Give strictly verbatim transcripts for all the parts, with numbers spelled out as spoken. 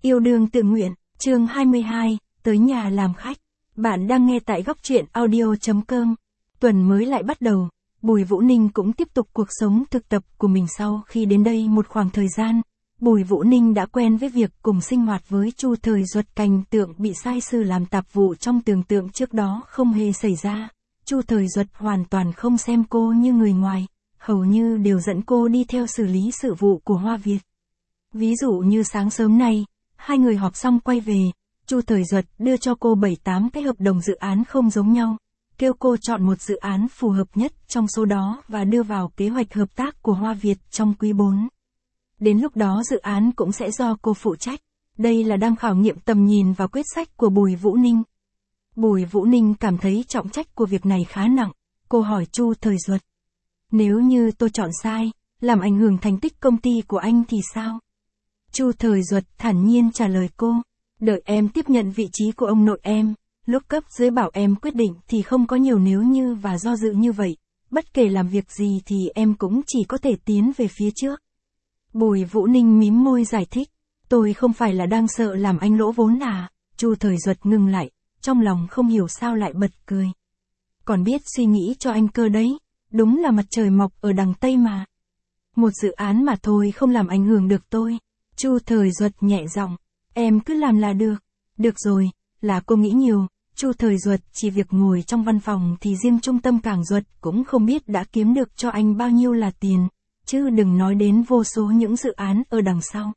Yêu đương tự nguyện, chương hai mươi hai, tới nhà làm khách. Bạn đang nghe tại góc truyện audio.com. Tuần mới lại bắt đầu, Bùi Vũ Ninh cũng tiếp tục cuộc sống thực tập của mình sau khi đến đây một khoảng thời gian. Bùi Vũ Ninh đã quen với việc cùng sinh hoạt với Chu Thời Duật, cảnh tượng bị sai sư làm tạp vụ trong tưởng tượng trước đó không hề xảy ra. Chu Thời Duật hoàn toàn không xem cô như người ngoài, hầu như đều dẫn cô đi theo xử lý sự vụ của Hoa Việt. Ví dụ như sáng sớm nay, hai người họp xong quay về, Chu Thời Duật đưa cho cô bảy tám cái hợp đồng dự án không giống nhau, kêu cô chọn một dự án phù hợp nhất trong số đó và đưa vào kế hoạch hợp tác của Hoa Việt trong quý bốn. Đến lúc đó dự án cũng sẽ do cô phụ trách. Đây là đang khảo nghiệm tầm nhìn và quyết sách của Bùi Vũ Ninh. Bùi Vũ Ninh cảm thấy trọng trách của việc này khá nặng. Cô hỏi Chu Thời Duật: nếu như tôi chọn sai, làm ảnh hưởng thành tích công ty của anh thì sao? Chu Thời Duật thản nhiên trả lời cô: đợi em tiếp nhận vị trí của ông nội em, lúc cấp dưới bảo em quyết định thì không có nhiều nếu như và do dự như vậy. Bất kể làm việc gì thì em cũng chỉ có thể tiến về phía trước. Bùi Vũ Ninh mím môi giải thích: tôi không phải là đang sợ làm anh lỗ vốn à? Chu Thời Duật ngừng lại, trong lòng không hiểu sao lại bật cười. Còn biết suy nghĩ cho anh cơ đấy, đúng là mặt trời mọc ở đằng Tây mà. Một dự án mà thôi không làm ảnh hưởng được tôi. Chu Thời Duật nhẹ giọng: em cứ làm là được. Được rồi, là cô nghĩ nhiều. Chu Thời Duật chỉ việc ngồi trong văn phòng thì riêng trung tâm Cảng Duật cũng không biết đã kiếm được cho anh bao nhiêu là tiền, chứ đừng nói đến vô số những dự án ở đằng sau.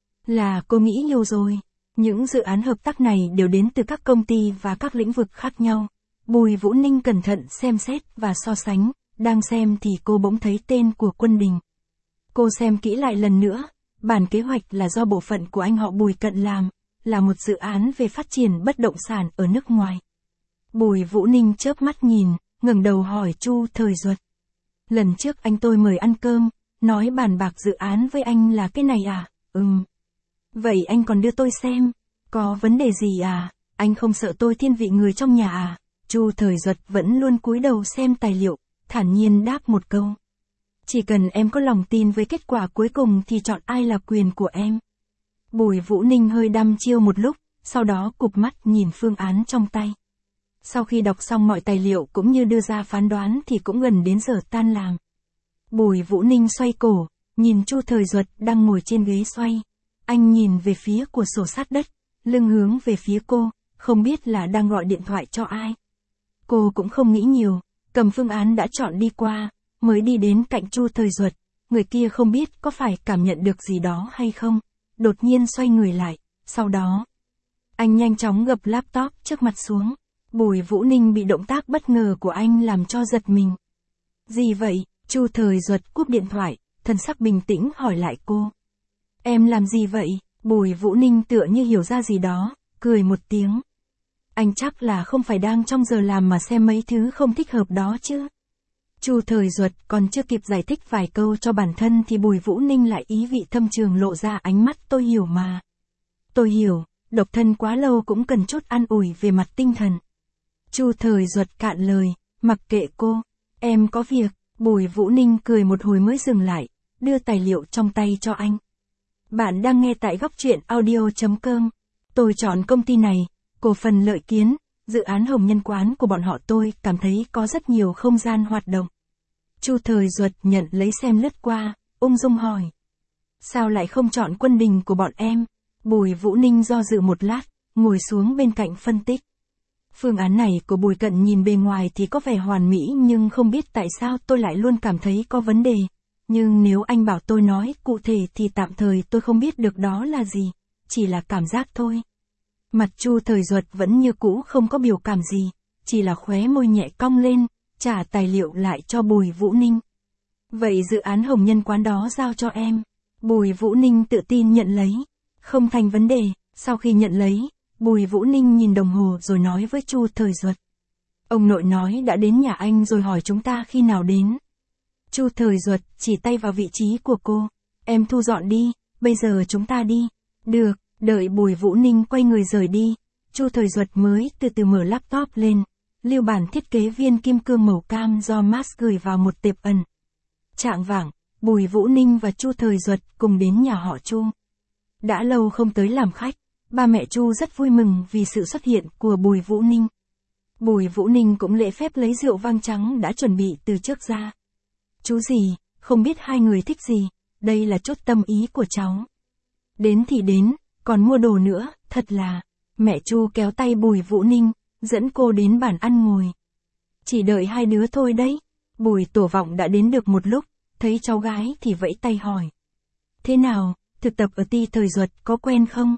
Là cô nghĩ nhiều rồi. Những dự án hợp tác này đều đến từ các công ty và các lĩnh vực khác nhau. Bùi Vũ Ninh cẩn thận xem xét và so sánh, đang xem thì cô bỗng thấy tên của Quân Đình. Cô xem kỹ lại lần nữa, bản kế hoạch là do bộ phận của anh họ Bùi Cận làm, là một dự án về phát triển bất động sản ở nước ngoài. Bùi Vũ Ninh chớp mắt nhìn, ngẩng đầu hỏi Chu Thời Duật: lần trước anh tôi mời ăn cơm, nói bàn bạc dự án với anh là cái này à? Ừm. Vậy anh còn đưa tôi xem, có vấn đề gì à? Anh không sợ tôi thiên vị người trong nhà à? Chu Thời Duật vẫn luôn cúi đầu xem tài liệu, thản nhiên đáp một câu: chỉ cần em có lòng tin với kết quả cuối cùng thì chọn ai là quyền của em. Bùi Vũ Ninh hơi đăm chiêu một lúc, sau đó cụp mắt nhìn phương án trong tay. Sau khi đọc xong mọi tài liệu cũng như đưa ra phán đoán thì cũng gần đến giờ tan làm. Bùi Vũ Ninh xoay cổ, nhìn Chu Thời Duật đang ngồi trên ghế xoay. Anh nhìn về phía của sổ sát đất, lưng hướng về phía cô, không biết là đang gọi điện thoại cho ai. Cô cũng không nghĩ nhiều, cầm phương án đã chọn đi qua, mới đi đến cạnh Chu Thời Duật. Người kia không biết có phải cảm nhận được gì đó hay không, đột nhiên xoay người lại, sau đó anh nhanh chóng gập laptop trước mặt xuống. Bùi Vũ Ninh bị động tác bất ngờ của anh làm cho giật mình. Gì vậy? Chu Thời Duật cúp điện thoại, thần sắc bình tĩnh hỏi lại cô. Em làm gì vậy? Bùi Vũ Ninh tựa như hiểu ra gì đó, cười một tiếng. Anh chắc là không phải đang trong giờ làm mà xem mấy thứ không thích hợp đó chứ? Chu Thời Duật còn chưa kịp giải thích vài câu cho bản thân thì Bùi Vũ Ninh lại ý vị thâm trường lộ ra ánh mắt: tôi hiểu mà. Tôi hiểu, độc thân quá lâu cũng cần chút an ủi về mặt tinh thần. Chu Thời Duật cạn lời, mặc kệ cô, em có việc. Bùi Vũ Ninh cười một hồi mới dừng lại, đưa tài liệu trong tay cho anh. Bạn đang nghe tại góc truyện audio.com. Tôi chọn công ty này, cổ phần Lợi Kiến, dự án Hồng Nhân Quán của bọn họ tôi cảm thấy có rất nhiều không gian hoạt động. Chu Thời Duật nhận lấy xem lướt qua, ung dung hỏi: sao lại không chọn Quân Đình của bọn em? Bùi Vũ Ninh do dự một lát, ngồi xuống bên cạnh phân tích. Phương án này của Bùi Cận nhìn bề ngoài thì có vẻ hoàn mỹ nhưng không biết tại sao tôi lại luôn cảm thấy có vấn đề. Nhưng nếu anh bảo tôi nói cụ thể thì tạm thời tôi không biết được đó là gì, chỉ là cảm giác thôi. Mặt Chu Thời Duật vẫn như cũ không có biểu cảm gì, chỉ là khóe môi nhẹ cong lên, trả tài liệu lại cho Bùi Vũ Ninh. Vậy dự án Hồng Nhân Quán đó giao cho em. Bùi Vũ Ninh tự tin nhận lấy. Không thành vấn đề. Sau khi nhận lấy, Bùi Vũ Ninh nhìn đồng hồ rồi nói với Chu Thời Duật: ông nội nói đã đến nhà anh rồi hỏi chúng ta khi nào đến. Chu Thời Duật chỉ tay vào vị trí của cô: em thu dọn đi, bây giờ chúng ta đi. Được. Đợi Bùi Vũ Ninh quay người rời đi, Chu Thời Duật mới từ từ mở laptop lên, lưu bản thiết kế viên kim cương màu cam do Max gửi vào một tệp ẩn. Chạng vạng, Bùi Vũ Ninh và Chu Thời Duật cùng đến nhà họ Chu. Đã lâu không tới làm khách, ba mẹ Chu rất vui mừng vì sự xuất hiện của Bùi Vũ Ninh. Bùi Vũ Ninh cũng lễ phép lấy rượu vang trắng đã chuẩn bị từ trước ra. Chú gì, không biết hai người thích gì, đây là chốt tâm ý của cháu. Đến thì đến, còn mua đồ nữa, thật là. Mẹ Chu kéo tay Bùi Vũ Ninh, dẫn cô đến bàn ăn ngồi. Chỉ đợi hai đứa thôi đấy. Bùi Tổ Vọng đã đến được một lúc, thấy cháu gái thì vẫy tay hỏi. Thế nào, thực tập ở Ti Thời Duật có quen không?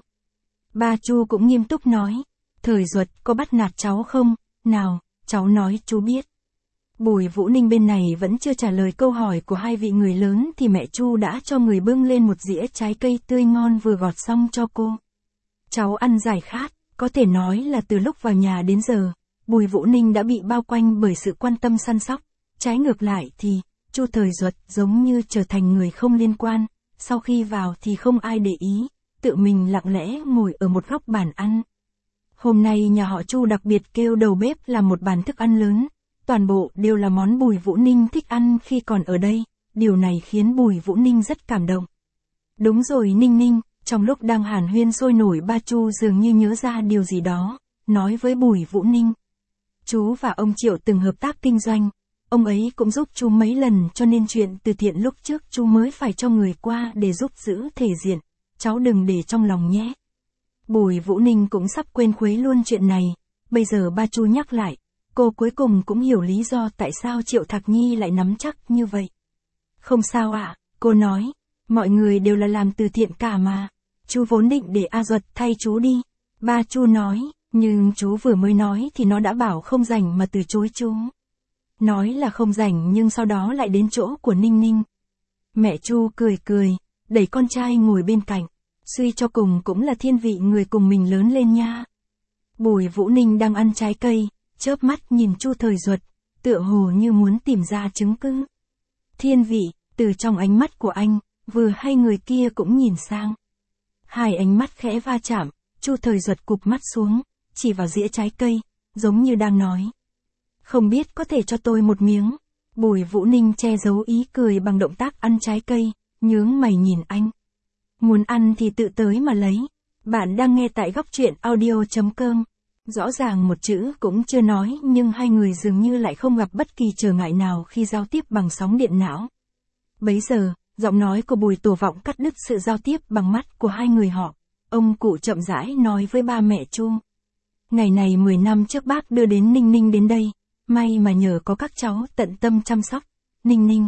Ba Chu cũng nghiêm túc nói. Thời Duật có bắt nạt cháu không? Nào, cháu nói chú biết. Bùi Vũ Ninh bên này vẫn chưa trả lời câu hỏi của hai vị người lớn thì mẹ Chu đã cho người bưng lên một dĩa trái cây tươi ngon vừa gọt xong cho cô. Cháu ăn giải khát, có thể nói là từ lúc vào nhà đến giờ, Bùi Vũ Ninh đã bị bao quanh bởi sự quan tâm săn sóc. Trái ngược lại thì, Chu Thời Duật giống như trở thành người không liên quan, sau khi vào thì không ai để ý, tự mình lặng lẽ ngồi ở một góc bàn ăn. Hôm nay nhà họ Chu đặc biệt kêu đầu bếp làm một bàn thức ăn lớn, toàn bộ đều là món Bùi Vũ Ninh thích ăn khi còn ở đây, điều này khiến Bùi Vũ Ninh rất cảm động. Đúng rồi Ninh Ninh, trong lúc đang hàn huyên sôi nổi ba Chu dường như nhớ ra điều gì đó, nói với Bùi Vũ Ninh. Chú và ông Triệu từng hợp tác kinh doanh, ông ấy cũng giúp chú mấy lần cho nên chuyện từ thiện lúc trước chú mới phải cho người qua để giúp giữ thể diện, cháu đừng để trong lòng nhé. Bùi Vũ Ninh cũng sắp quên khuấy luôn chuyện này, bây giờ ba Chu nhắc lại, cô cuối cùng cũng hiểu lý do tại sao Triệu Thạc Nhi lại nắm chắc như vậy. Không sao ạ, à, cô nói, mọi người đều là làm từ thiện cả mà, chú vốn định để A Duật thay chú đi. Ba Chu nói, nhưng chú vừa mới nói thì nó đã bảo không rảnh mà từ chối chú. Nói là không rảnh nhưng sau đó lại đến chỗ của Ninh Ninh. Mẹ Chu cười cười, đẩy con trai ngồi bên cạnh, suy cho cùng cũng là thiên vị người cùng mình lớn lên nha. Bùi Vũ Ninh đang ăn trái cây, chớp mắt nhìn Chu Thời Duật, tựa hồ như muốn tìm ra chứng cứ. Thiên vị, từ trong ánh mắt của anh, vừa hai người kia cũng nhìn sang. Hai ánh mắt khẽ va chạm, Chu Thời Duật cụp mắt xuống, chỉ vào dĩa trái cây, giống như đang nói. Không biết có thể cho tôi một miếng. Bùi Vũ Ninh che giấu ý cười bằng động tác ăn trái cây, nhướng mày nhìn anh. Muốn ăn thì tự tới mà lấy. Bạn đang nghe tại góc truyện audio chấm com. Rõ ràng một chữ cũng chưa nói nhưng hai người dường như lại không gặp bất kỳ trở ngại nào khi giao tiếp bằng sóng điện não. Bấy giờ, giọng nói của Bùi Tổ Vọng cắt đứt sự giao tiếp bằng mắt của hai người họ. Ông cụ chậm rãi nói với ba mẹ Chu. Ngày này mười năm trước bác đưa đến Ninh Ninh đến đây, may mà nhờ có các cháu tận tâm chăm sóc. Ninh Ninh.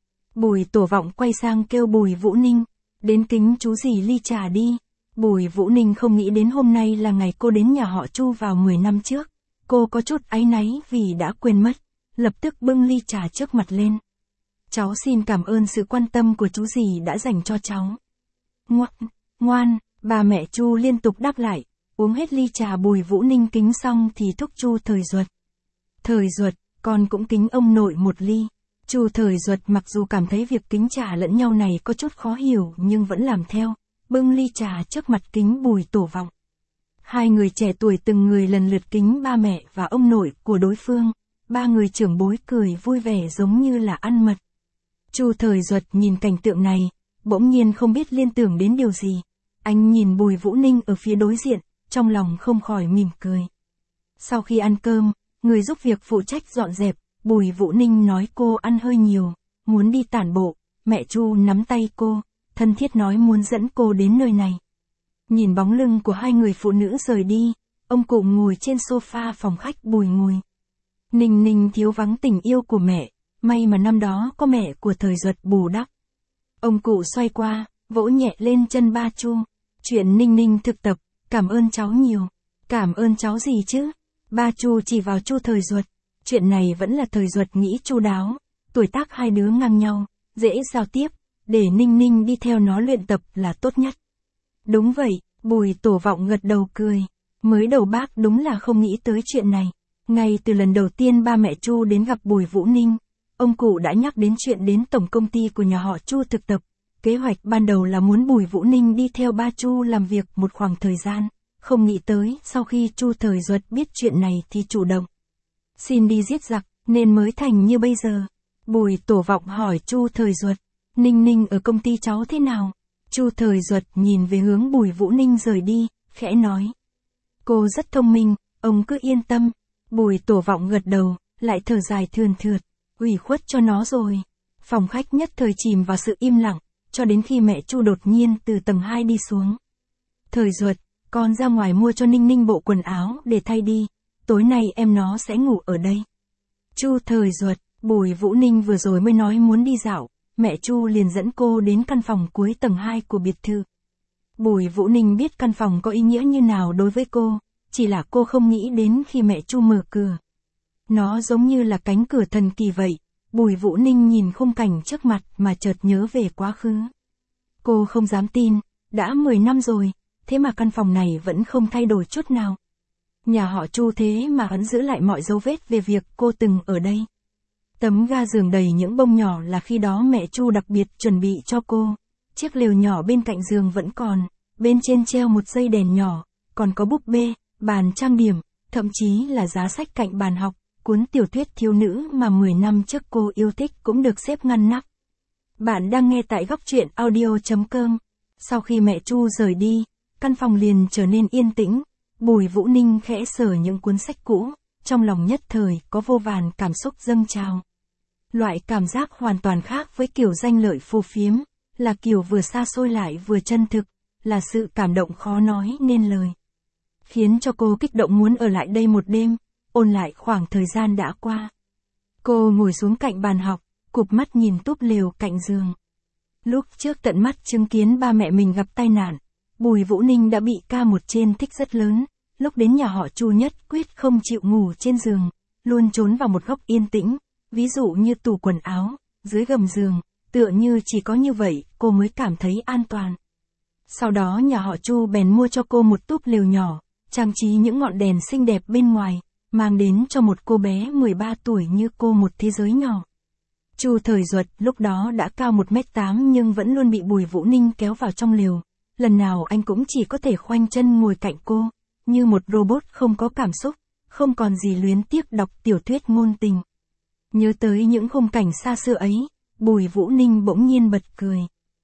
Bùi Tổ Vọng quay sang kêu Bùi Vũ Ninh, đến kính chú dì ly trà đi. Bùi Vũ Ninh không nghĩ đến hôm nay là ngày cô đến nhà họ Chu vào mười năm trước. Cô có chút áy náy vì đã quên mất, lập tức bưng ly trà trước mặt lên. Cháu xin cảm ơn sự quan tâm của chú dì đã dành cho cháu. Ngoan, ngoan, bà mẹ Chu liên tục đáp lại, uống hết ly trà Bùi Vũ Ninh kính xong thì thúc Chu Thời Duật. Thời Duật, con cũng kính ông nội một ly. Chu Thời Duật mặc dù cảm thấy việc kính trà lẫn nhau này có chút khó hiểu nhưng vẫn làm theo, bưng ly trà trước mặt kính Bùi Tổ Vọng. Hai người trẻ tuổi từng người lần lượt kính ba mẹ và ông nội của đối phương, ba người trưởng bối cười vui vẻ giống như là ăn mật. Chu Thời Duật nhìn cảnh tượng này, bỗng nhiên không biết liên tưởng đến điều gì. Anh nhìn Bùi Vũ Ninh ở phía đối diện, trong lòng không khỏi mỉm cười. Sau khi ăn cơm, người giúp việc phụ trách dọn dẹp, Bùi Vũ Ninh nói cô ăn hơi nhiều, muốn đi tản bộ, mẹ Chu nắm tay cô, thân thiết nói muốn dẫn cô đến nơi này. Nhìn bóng lưng của hai người phụ nữ rời đi, ông cụ ngồi trên sofa phòng khách Bùi ngồi. Ninh Ninh thiếu vắng tình yêu của mẹ, may mà năm đó có mẹ của Thời Duật bù đắp. Ông cụ xoay qua, vỗ nhẹ lên chân ba Chu. Chuyện Ninh Ninh thực tập, cảm ơn cháu nhiều. Cảm ơn cháu gì chứ? Ba Chu chỉ vào Chu Thời Duật. Chuyện này vẫn là Thời Duật nghĩ chu đáo. Tuổi tác hai đứa ngang nhau, dễ giao tiếp. Để Ninh Ninh đi theo nó luyện tập là tốt nhất. Đúng vậy, Bùi Tổ Vọng gật đầu cười. Mới đầu bác đúng là không nghĩ tới chuyện này. Ngay từ lần đầu tiên ba mẹ Chu đến gặp Bùi Vũ Ninh, ông cụ đã nhắc đến chuyện đến tổng công ty của nhà họ Chu thực tập. Kế hoạch ban đầu là muốn Bùi Vũ Ninh đi theo ba Chu làm việc một khoảng thời gian, không nghĩ tới sau khi Chu Thời Duật biết chuyện này thì chủ động. Xin đi giết giặc, nên mới thành như bây giờ. Bùi Tổ Vọng hỏi Chu Thời Duật, Ninh Ninh ở công ty cháu thế nào? Chu Thời Duật nhìn về hướng Bùi Vũ Ninh rời đi, khẽ nói. Cô rất thông minh, ông cứ yên tâm. Bùi Tổ Vọng gật đầu, lại thở dài thườn thượt, ủy khuất cho nó rồi. Phòng khách nhất thời chìm vào sự im lặng, cho đến khi mẹ Chu đột nhiên từ tầng hai đi xuống. Thời Duật, con ra ngoài mua cho Ninh Ninh bộ quần áo để thay đi, tối nay em nó sẽ ngủ ở đây. Chu Thời Duật, Bùi Vũ Ninh vừa rồi mới nói muốn đi dạo, mẹ Chu liền dẫn cô đến căn phòng cuối tầng hai của biệt thự. Bùi Vũ Ninh biết căn phòng có ý nghĩa như nào đối với cô, chỉ là cô không nghĩ đến khi mẹ Chu mở cửa. Nó giống như là cánh cửa thần kỳ vậy. Bùi Vũ Ninh nhìn khung cảnh trước mặt mà chợt nhớ về quá khứ. Cô không dám tin, đã mười năm rồi, thế mà căn phòng này vẫn không thay đổi chút nào. Nhà họ Chu thế mà vẫn giữ lại mọi dấu vết về việc cô từng ở đây. Tấm ga giường đầy những bông nhỏ là khi đó mẹ Chu đặc biệt chuẩn bị cho cô. Chiếc lều nhỏ bên cạnh giường vẫn còn, bên trên treo một dây đèn nhỏ, còn có búp bê, bàn trang điểm, thậm chí là giá sách cạnh bàn học. Cuốn tiểu thuyết thiếu nữ mà mười năm trước cô yêu thích cũng được xếp ngăn nắp. Bạn đang nghe tại góc truyện audio chấm com. Sau khi mẹ Chu rời đi, căn phòng liền trở nên yên tĩnh. Bùi Vũ Ninh khẽ sờ những cuốn sách cũ, trong lòng nhất thời có vô vàn cảm xúc dâng trào. Loại cảm giác hoàn toàn khác với kiểu danh lợi phô phiếm, là kiểu vừa xa xôi lại vừa chân thực, là sự cảm động khó nói nên lời. Khiến cho cô kích động muốn ở lại đây một đêm, ôn lại khoảng thời gian đã qua. Cô ngồi xuống cạnh bàn học, cụp mắt nhìn túp lều cạnh giường. Lúc trước tận mắt chứng kiến ba mẹ mình gặp tai nạn, Bùi Vũ Ninh đã bị ca một trên thích rất lớn. Lúc đến nhà họ Chu nhất quyết không chịu ngủ trên giường, luôn trốn vào một góc yên tĩnh, ví dụ như tủ quần áo, dưới gầm giường, tựa như chỉ có như vậy cô mới cảm thấy an toàn. Sau đó nhà họ Chu bèn mua cho cô một túp lều nhỏ, trang trí những ngọn đèn xinh đẹp bên ngoài, mang đến cho một cô bé mười ba tuổi như cô một thế giới nhỏ. Chu Thời Duật lúc đó đã cao một mét tám nhưng vẫn luôn bị Bùi Vũ Ninh kéo vào trong lều. Lần nào anh cũng chỉ có thể khoanh chân ngồi cạnh cô, như một robot không có cảm xúc, không còn gì luyến tiếc đọc tiểu thuyết ngôn tình. Nhớ tới những khung cảnh xa xưa ấy, Bùi Vũ Ninh bỗng nhiên bật cười.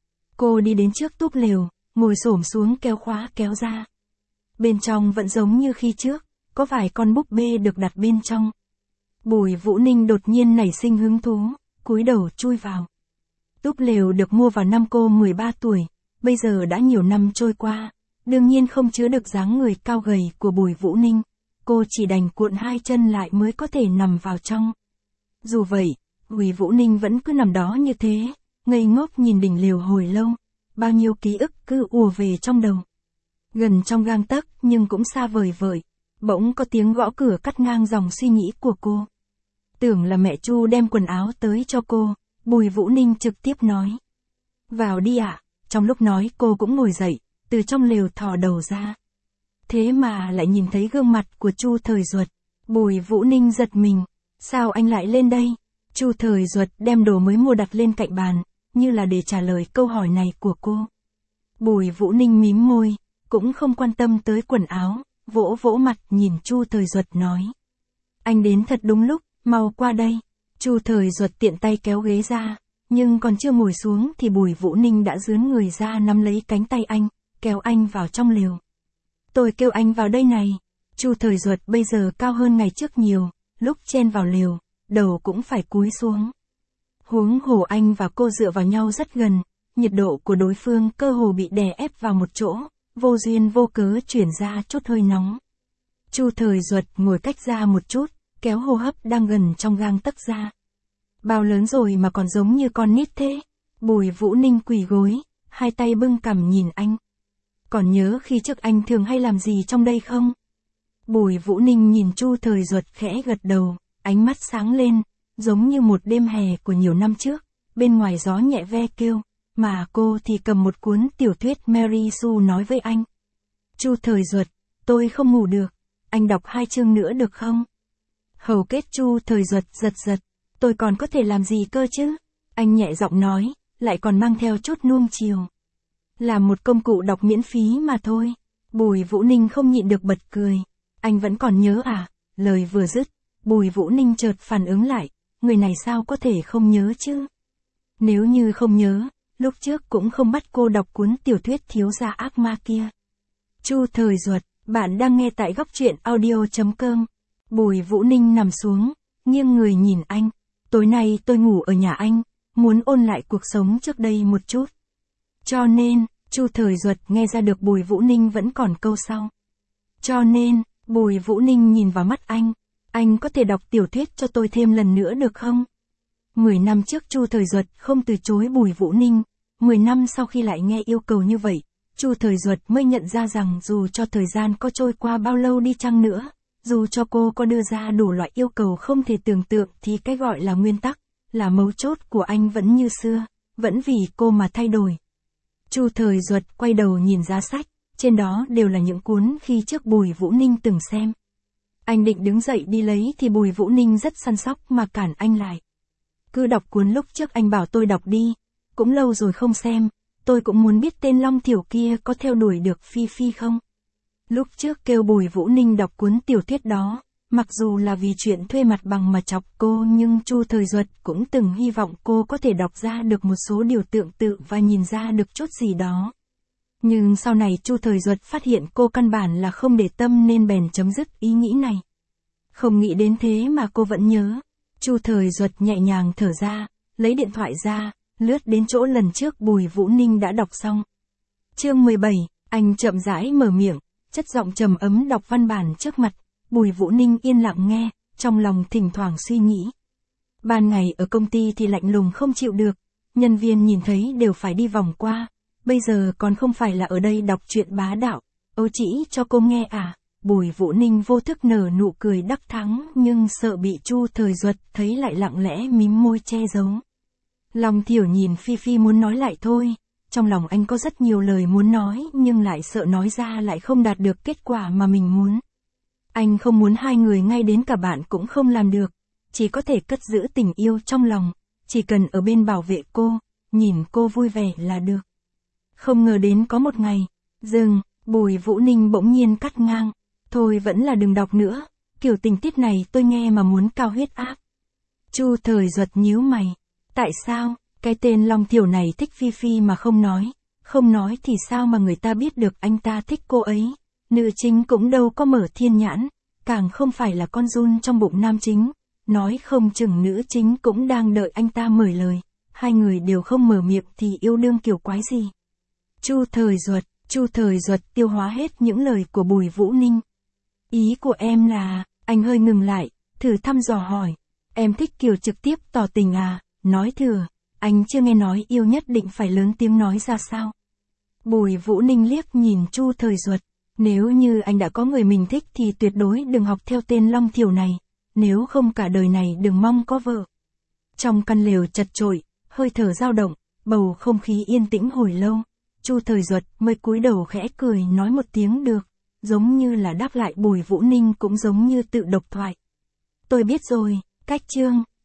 Cô đi đến trước túp lều, ngồi xổm xuống kéo khóa kéo ra. Bên trong vẫn giống như khi trước, có vài con búp bê được đặt bên trong. Bùi Vũ Ninh đột nhiên nảy sinh hứng thú, cúi đầu chui vào. Túp lều được mua vào năm cô mười ba tuổi, bây giờ đã nhiều năm trôi qua, đương nhiên không chứa được dáng người cao gầy của Bùi Vũ Ninh, cô chỉ đành cuộn hai chân lại mới có thể nằm vào trong. Dù vậy, Bùi Vũ Ninh vẫn cứ nằm đó như thế, ngây ngốc nhìn đỉnh lều hồi lâu, bao nhiêu ký ức cứ ùa về trong đầu. Gần trong gang tấc nhưng cũng xa vời vợi, bỗng có tiếng gõ cửa cắt ngang dòng suy nghĩ của cô. Tưởng là mẹ Chu đem quần áo tới cho cô, Bùi Vũ Ninh trực tiếp nói. Vào đi ạ, à. Trong lúc nói cô cũng ngồi dậy, từ trong lều thò đầu ra. Thế mà lại nhìn thấy gương mặt của Chu Thời Duật. Bùi Vũ Ninh giật mình, sao anh lại lên đây? Chu Thời Duật đem đồ mới mua đặt lên cạnh bàn, như là để trả lời câu hỏi này của cô. Bùi Vũ Ninh mím môi, cũng không quan tâm tới quần áo, vỗ vỗ mặt nhìn Chu Thời Duật nói. Anh đến thật đúng lúc, mau qua đây. Chu Thời Duật tiện tay kéo ghế ra, nhưng còn chưa ngồi xuống thì Bùi Vũ Ninh đã dướn người ra nắm lấy cánh tay anh, kéo anh vào trong lều. Tôi kêu anh vào đây này. Chu Thời Duật bây giờ cao hơn ngày trước nhiều, lúc chen vào lều, đầu cũng phải cúi xuống. Huống hồ anh và cô dựa vào nhau rất gần, nhiệt độ của đối phương cơ hồ bị đè ép vào một chỗ, vô duyên vô cớ chuyển ra chút hơi nóng. Chu Thời Duật ngồi cách ra một chút, kéo hô hấp đang gần trong gang tấc ra. Bao lớn rồi mà còn giống như con nít thế. Bùi Vũ Ninh quỳ gối, hai tay bưng cằm nhìn anh. Còn nhớ khi trước anh thường hay làm gì trong đây không? Bùi Vũ Ninh nhìn Chu Thời Duật khẽ gật đầu, ánh mắt sáng lên, giống như một đêm hè của nhiều năm trước, bên ngoài gió nhẹ ve kêu, mà cô thì cầm một cuốn tiểu thuyết Mary Sue nói với anh. Chu Thời Duật, tôi không ngủ được, anh đọc hai chương nữa được không? Hầu kết Chu Thời Duật giật giật, tôi còn có thể làm gì cơ chứ? Anh nhẹ giọng nói, lại còn mang theo chút nuông chiều. Là một công cụ đọc miễn phí mà thôi. Bùi Vũ Ninh không nhịn được bật cười. Anh vẫn còn nhớ à? Lời vừa dứt, Bùi Vũ Ninh chợt phản ứng lại, người này sao có thể không nhớ chứ? Nếu như không nhớ, lúc trước cũng không bắt cô đọc cuốn tiểu thuyết thiếu gia ác ma kia. Chu Thời Duật, bạn đang nghe tại góc truyện audio chấm com. Bùi Vũ Ninh nằm xuống, nghiêng người nhìn anh. Tối nay tôi ngủ ở nhà anh, muốn ôn lại cuộc sống trước đây một chút. Cho nên, Chu Thời Duật nghe ra được Bùi Vũ Ninh vẫn còn câu sau. Cho nên, Bùi Vũ Ninh nhìn vào mắt anh. Anh có thể đọc tiểu thuyết cho tôi thêm lần nữa được không? Mười năm trước Chu Thời Duật không từ chối Bùi Vũ Ninh. Mười năm sau khi lại nghe yêu cầu như vậy, Chu Thời Duật mới nhận ra rằng dù cho thời gian có trôi qua bao lâu đi chăng nữa, dù cho cô có đưa ra đủ loại yêu cầu không thể tưởng tượng thì cái gọi là nguyên tắc, là mấu chốt của anh vẫn như xưa, vẫn vì cô mà thay đổi. Chu Thời Duật quay đầu nhìn giá sách, trên đó đều là những cuốn khi trước Bùi Vũ Ninh từng xem. Anh định đứng dậy đi lấy thì Bùi Vũ Ninh rất săn sóc mà cản anh lại. Cứ đọc cuốn lúc trước anh bảo tôi đọc đi, cũng lâu rồi không xem, tôi cũng muốn biết tên Long Thiểu kia có theo đuổi được Phi Phi không. Lúc trước kêu Bùi Vũ Ninh đọc cuốn tiểu thuyết đó, mặc dù là vì chuyện thuê mặt bằng mà chọc cô nhưng Chu Thời Duật cũng từng hy vọng cô có thể đọc ra được một số điều tương tự và nhìn ra được chút gì đó. Nhưng sau này Chu Thời Duật phát hiện cô căn bản là không để tâm nên bèn chấm dứt ý nghĩ này. Không nghĩ đến thế mà cô vẫn nhớ. Chu Thời Duật nhẹ nhàng thở ra, lấy điện thoại ra, lướt đến chỗ lần trước Bùi Vũ Ninh đã đọc xong. Chương mười bảy, anh chậm rãi mở miệng, chất giọng trầm ấm đọc văn bản trước mặt. Bùi Vũ Ninh yên lặng nghe, trong lòng thỉnh thoảng suy nghĩ. Ban ngày ở công ty thì lạnh lùng không chịu được, nhân viên nhìn thấy đều phải đi vòng qua. Bây giờ còn không phải là ở đây đọc truyện bá đạo, Âu chỉ cho cô nghe à? Bùi Vũ Ninh vô thức nở nụ cười đắc thắng nhưng sợ bị Chu Thời Duật thấy lại lặng lẽ mím môi che giấu. Long Thiểu nhìn Phi Phi muốn nói lại thôi, trong lòng anh có rất nhiều lời muốn nói nhưng lại sợ nói ra lại không đạt được kết quả mà mình muốn. Anh không muốn hai người ngay đến cả bạn cũng không làm được, chỉ có thể cất giữ tình yêu trong lòng, chỉ cần ở bên bảo vệ cô, nhìn cô vui vẻ là được. Không ngờ đến có một ngày, dừng, Bùi Vũ Ninh bỗng nhiên cắt ngang. Thôi vẫn là đừng đọc nữa, kiểu tình tiết này tôi nghe mà muốn cao huyết áp. Chu Thời Duật nhíu mày. Tại sao, cái tên Long Thiểu này thích Phi Phi mà không nói, không nói thì sao mà người ta biết được anh ta thích cô ấy. Nữ chính cũng đâu có mở thiên nhãn, càng không phải là con giun trong bụng nam chính, nói không chừng nữ chính cũng đang đợi anh ta mở lời, hai người đều không mở miệng thì yêu đương kiểu quái gì. Chu Thời Duật, Chu Thời Duật tiêu hóa hết những lời của Bùi Vũ Ninh. Ý của em là, anh hơi ngừng lại, thử thăm dò hỏi, em thích kiểu trực tiếp tỏ tình à, nói thừa, anh chưa nghe nói yêu nhất định phải lớn tiếng nói ra sao. Bùi Vũ Ninh liếc nhìn Chu Thời Duật, nếu như anh đã có người mình thích thì tuyệt đối đừng học theo tên Long Thiểu này, nếu không cả đời này đừng mong có vợ. Trong căn lều chật chội, hơi thở dao động, bầu không khí yên tĩnh hồi lâu, Chu Thời Duật mới cúi đầu khẽ cười nói một tiếng được, giống như là đáp lại Bùi Vũ Ninh cũng giống như tự độc thoại. Tôi biết rồi, cách chương.